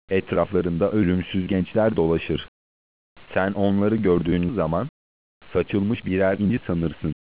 Etraflarında ölümsüz gençler dolaşır. Sen onları gördüğün zaman saçılmış birer inci sanırsın.